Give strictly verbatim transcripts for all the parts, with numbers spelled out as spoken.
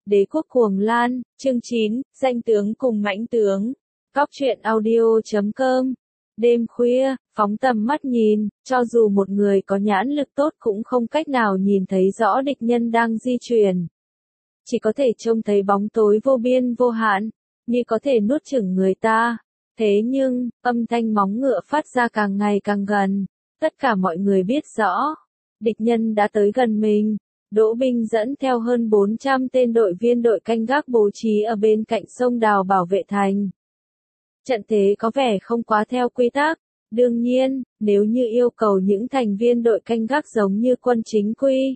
Đế quốc cuồng lan, chương chín, danh tướng cùng mãnh tướng. Góc truyện audio chấm com. Đêm khuya, phóng tầm mắt nhìn, cho dù một người có nhãn lực tốt cũng không cách nào nhìn thấy rõ địch nhân đang di chuyển. Chỉ có thể trông thấy bóng tối vô biên vô hạn, như có thể nuốt chửng người ta. Thế nhưng, âm thanh móng ngựa phát ra càng ngày càng gần. Tất cả mọi người biết rõ, địch nhân đã tới gần mình. Đỗ binh dẫn theo hơn bốn trăm tên đội viên đội canh gác bố trí ở bên cạnh sông đào bảo vệ thành. Trận thế có vẻ không quá theo quy tắc. Đương nhiên, nếu như yêu cầu những thành viên đội canh gác giống như quân chính quy,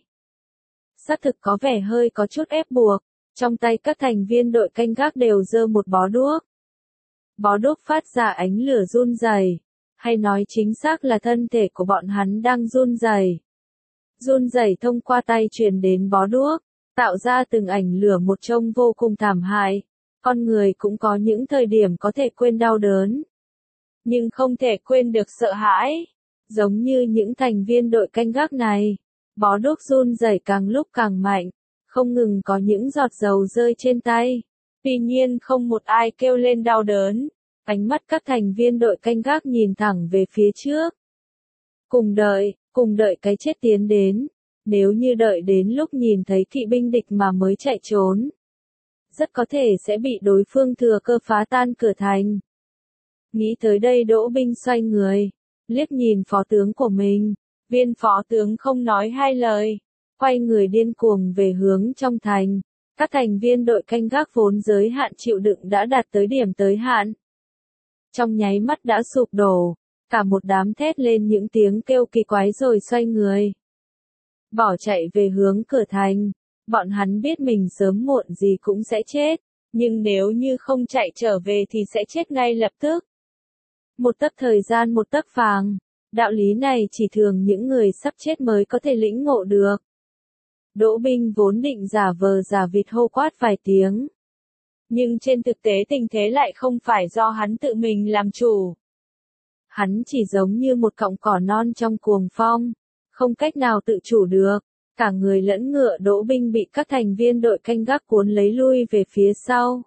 xác thực có vẻ hơi có chút ép buộc. Trong tay các thành viên đội canh gác đều giơ một bó đuốc. Bó đuốc phát ra ánh lửa run rẩy, hay nói chính xác là thân thể của bọn hắn đang run rẩy. Run rẩy thông qua tay truyền đến bó đuốc, tạo ra từng ảnh lửa một trông vô cùng thảm hại. Con người cũng có những thời điểm có thể quên đau đớn, nhưng không thể quên được sợ hãi. Giống như những thành viên đội canh gác này, bó đuốc run rẩy càng lúc càng mạnh, không ngừng có những giọt dầu rơi trên tay. Tuy nhiên không một ai kêu lên đau đớn. Ánh mắt các thành viên đội canh gác nhìn thẳng về phía trước. Cùng đợi, cùng đợi cái chết tiến đến. Nếu như đợi đến lúc nhìn thấy kỵ binh địch mà mới chạy trốn, rất có thể sẽ bị đối phương thừa cơ phá tan cửa thành. Nghĩ tới đây Đỗ binh xoay người, liếc nhìn phó tướng của mình. Viên phó tướng không nói hai lời, quay người điên cuồng về hướng trong thành. Các thành viên đội canh gác vốn giới hạn chịu đựng đã đạt tới điểm tới hạn. Trong nháy mắt đã sụp đổ, cả một đám thét lên những tiếng kêu kỳ quái rồi xoay người. Bỏ chạy về hướng cửa thành. Bọn hắn biết mình sớm muộn gì cũng sẽ chết, nhưng nếu như không chạy trở về thì sẽ chết ngay lập tức. Một tấc thời gian một tấc vàng, đạo lý này chỉ thường những người sắp chết mới có thể lĩnh ngộ được. Đỗ binh vốn định giả vờ giả vịt hô quát vài tiếng. Nhưng trên thực tế tình thế lại không phải do hắn tự mình làm chủ. Hắn chỉ giống như một cọng cỏ non trong cuồng phong, không cách nào tự chủ được. Cả người lẫn ngựa Đỗ binh bị các thành viên đội canh gác cuốn lấy lui về phía sau.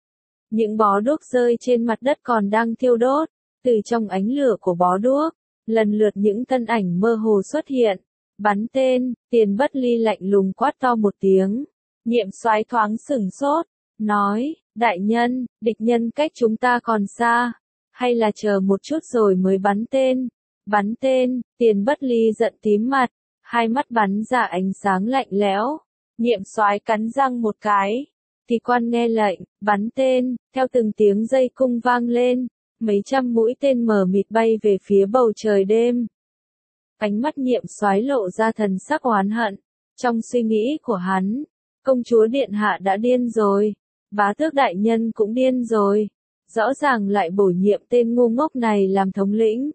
Những bó đuốc rơi trên mặt đất còn đang thiêu đốt. Từ trong ánh lửa của bó đuốc, lần lượt những thân ảnh mơ hồ xuất hiện. Bắn tên, Tiền Bất Ly lạnh lùng quát to một tiếng. Nhiệm soái thoáng sửng sốt, nói, đại nhân, địch nhân cách chúng ta còn xa, hay là chờ một chút rồi mới bắn tên. Bắn tên, Tiền Bất Ly giận tím mặt, hai mắt bắn ra ánh sáng lạnh lẽo. Nhiệm soái cắn răng một cái, thì quan nghe lệnh, bắn tên. Theo từng tiếng dây cung vang lên, mấy trăm mũi tên mờ mịt bay về phía bầu trời đêm. Ánh mắt Nhiệm soái lộ ra thần sắc oán hận. Trong suy nghĩ của hắn, công chúa điện hạ đã điên rồi, bá tước đại nhân cũng điên rồi, rõ ràng lại bổ nhiệm tên ngu ngốc này làm thống lĩnh.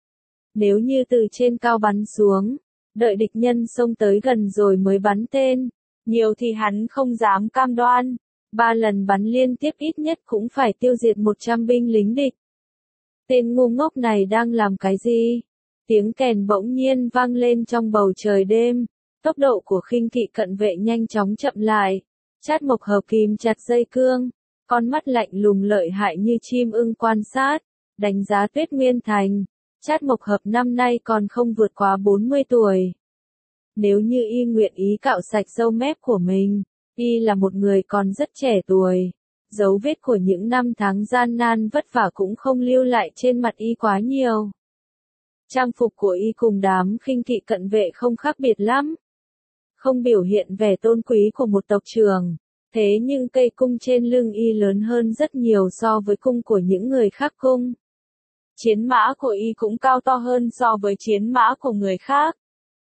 Nếu như từ trên cao bắn xuống, đợi địch nhân xông tới gần rồi mới bắn tên, nhiều thì hắn không dám cam đoan, ba lần bắn liên tiếp ít nhất cũng phải tiêu diệt một trăm binh lính địch. Tên ngu ngốc này đang làm cái gì? Tiếng kèn bỗng nhiên vang lên trong bầu trời đêm. Tốc độ của khinh kỵ cận vệ nhanh chóng chậm lại. Trát Mộc Hợp kìm chặt dây cương, con mắt lạnh lùng lợi hại như chim ưng quan sát, đánh giá Tuyết Nguyên Thành. Trát Mộc Hợp năm nay còn không vượt quá bốn mươi tuổi. Nếu như y nguyện ý cạo sạch râu mép của mình, y là một người còn rất trẻ tuổi. Dấu vết của những năm tháng gian nan vất vả cũng không lưu lại trên mặt y quá nhiều. Trang phục của y cùng đám khinh kỵ cận vệ không khác biệt lắm. Không biểu hiện vẻ tôn quý của một tộc trưởng. Thế nhưng cây cung trên lưng y lớn hơn rất nhiều so với cung của những người khác cung. Chiến mã của y cũng cao to hơn so với chiến mã của người khác.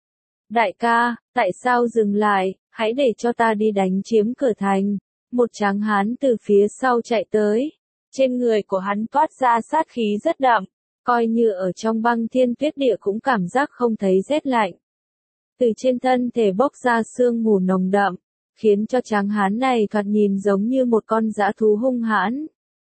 Đại ca, tại sao dừng lại, hãy để cho ta đi đánh chiếm cửa thành. Một tráng hán từ phía sau chạy tới. Trên người của hắn toát ra sát khí rất đậm, coi như ở trong băng thiên tuyết địa cũng cảm giác không thấy rét lạnh. Từ trên thân thể bốc ra sương mù nồng đậm, khiến cho tráng hán này thoạt nhìn giống như một con dã thú hung hãn.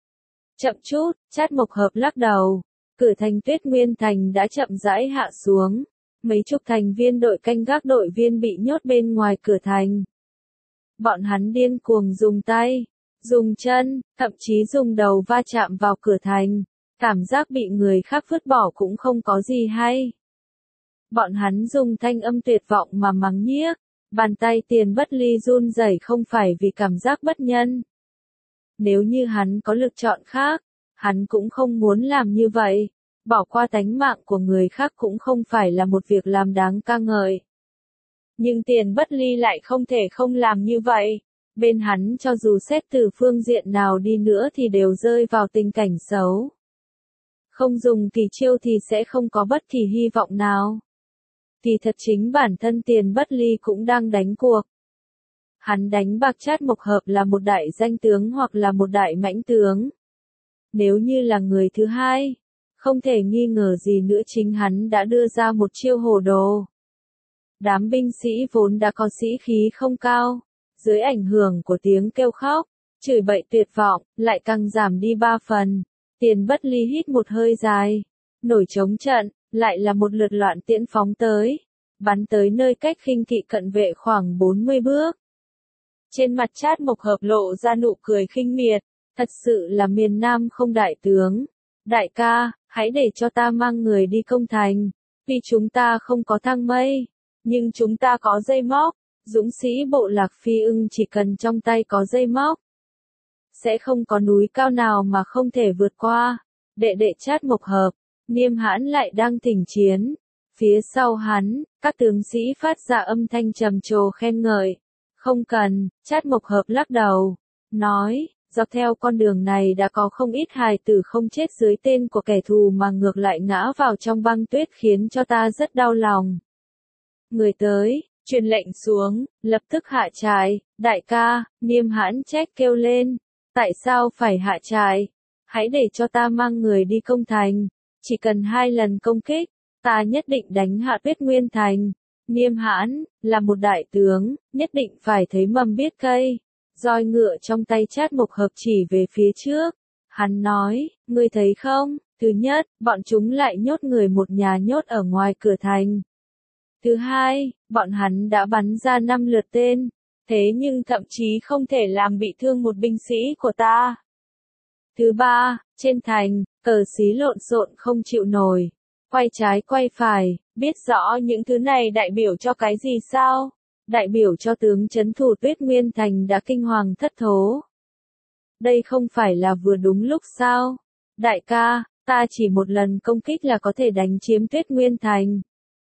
Chậm chút, Trát Mộc Hợp lắc đầu. Cửa thành Tuyết Nguyên Thành đã chậm rãi hạ xuống. Mấy chục thành viên đội canh gác đội viên bị nhốt bên ngoài cửa thành. Bọn hắn điên cuồng dùng tay, dùng chân, thậm chí dùng đầu va chạm vào cửa thành. Cảm giác bị người khác vứt bỏ cũng không có gì hay. Bọn hắn dùng thanh âm tuyệt vọng mà mắng nhiếc. Bàn tay Tiền Bất Ly run rẩy không phải vì cảm giác bất nhân. Nếu như hắn có lựa chọn khác, hắn cũng không muốn làm như vậy. Bỏ qua tánh mạng của người khác cũng không phải là một việc làm đáng ca ngợi. Nhưng Tiền Bất Ly lại không thể không làm như vậy. Bên hắn cho dù xét từ phương diện nào đi nữa thì đều rơi vào tình cảnh xấu. Không dùng kỳ chiêu thì sẽ không có bất kỳ hy vọng nào. Kỳ thật chính bản thân Tiền Bất Ly cũng đang đánh cuộc. Hắn đánh bạc Trát Mộc Hợp là một đại danh tướng hoặc là một đại mãnh tướng. Nếu như là người thứ hai, không thể nghi ngờ gì nữa chính hắn đã đưa ra một chiêu hồ đồ. Đám binh sĩ vốn đã có sĩ khí không cao, dưới ảnh hưởng của tiếng kêu khóc, chửi bậy tuyệt vọng, lại càng giảm đi ba phần. Tiền Bất Ly hít một hơi dài, nổi trống trận, lại là một lượt loạn tiễn phóng tới, bắn tới nơi cách khinh kỵ cận vệ khoảng bốn mươi bước. Trên mặt Trát Mộc Hợp lộ ra nụ cười khinh miệt, thật sự là miền Nam không đại tướng. Đại ca, hãy để cho ta mang người đi công thành, vì chúng ta không có thang mây, nhưng chúng ta có dây móc, dũng sĩ bộ lạc Phi Ưng chỉ cần trong tay có dây móc. Sẽ không có núi cao nào mà không thể vượt qua. Đệ đệ Trát Mộc Hợp, Niêm Hãn lại đang thỉnh chiến. Phía sau hắn, các tướng sĩ phát ra âm thanh trầm trồ khen ngợi. Không cần, Trát Mộc Hợp lắc đầu, nói, dọc theo con đường này đã có không ít hài tử không chết dưới tên của kẻ thù mà ngược lại ngã vào trong băng tuyết khiến cho ta rất đau lòng. Người tới, truyền lệnh xuống, lập tức hạ trại. Đại ca, Niêm Hãn trách kêu lên, tại sao phải hạ trại? Hãy để cho ta mang người đi công thành, chỉ cần hai lần công kích, ta nhất định đánh hạ Tuyết Nguyên Thành. Niêm Hãn, là một đại tướng, nhất định phải thấy mầm biết cây. Roi ngựa trong tay Trát Mộc Hợp chỉ về phía trước. Hắn nói, ngươi thấy không, thứ nhất, bọn chúng lại nhốt người một nhà nhốt ở ngoài cửa thành. Thứ hai, bọn hắn đã bắn ra năm lượt tên, thế nhưng thậm chí không thể làm bị thương một binh sĩ của ta. Thứ ba, trên thành, cờ xí lộn xộn không chịu nổi, quay trái quay phải, biết rõ những thứ này đại biểu cho cái gì sao? Đại biểu cho tướng trấn thủ Tuyết Nguyên Thành đã kinh hoàng thất thố. Đây không phải là vừa đúng lúc sao? Đại ca, ta chỉ một lần công kích là có thể đánh chiếm Tuyết Nguyên Thành.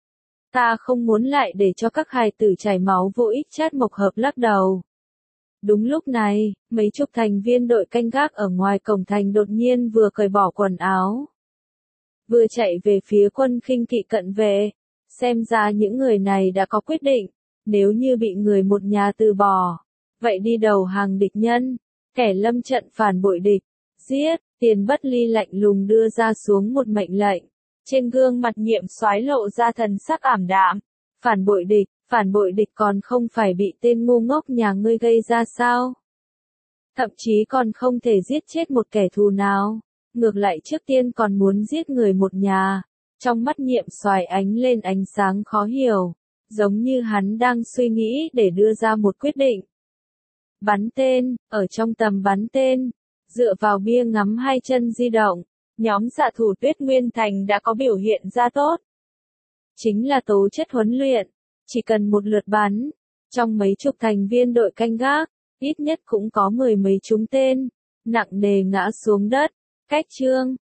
Ta không muốn lại để cho các hài tử chảy máu vô ích. Trát Mộc Hợp lắc đầu. Đúng lúc này, mấy chục thành viên đội canh gác ở ngoài cổng thành đột nhiên vừa cởi bỏ quần áo, vừa chạy về phía quân khinh kỵ cận vệ. Xem ra những người này đã có quyết định, nếu như bị người một nhà từ bỏ, vậy đi đầu hàng địch nhân, kẻ lâm trận phản bội địch, giết. Tiền Bất Ly lạnh lùng đưa ra xuống một mệnh lệnh. Trên gương mặt Nhiệm Soái lộ ra thần sắc ảm đạm. Phản bội địch, phản bội địch còn không phải bị tên ngu ngốc nhà ngươi gây ra sao? Thậm chí còn không thể giết chết một kẻ thù nào, ngược lại trước tiên còn muốn giết người một nhà. Trong mắt Nhiệm Soái ánh lên ánh sáng khó hiểu, giống như hắn đang suy nghĩ để đưa ra một quyết định. Bắn tên, ở trong tầm bắn tên, dựa vào bia ngắm hai chân di động, nhóm xạ thủ Tuyết Nguyên Thành đã có biểu hiện ra tốt. Chính là tố chất huấn luyện, chỉ cần một lượt bắn, trong mấy chục thành viên đội canh gác, ít nhất cũng có mười mấy trúng tên, nặng nề ngã xuống đất. Cách chương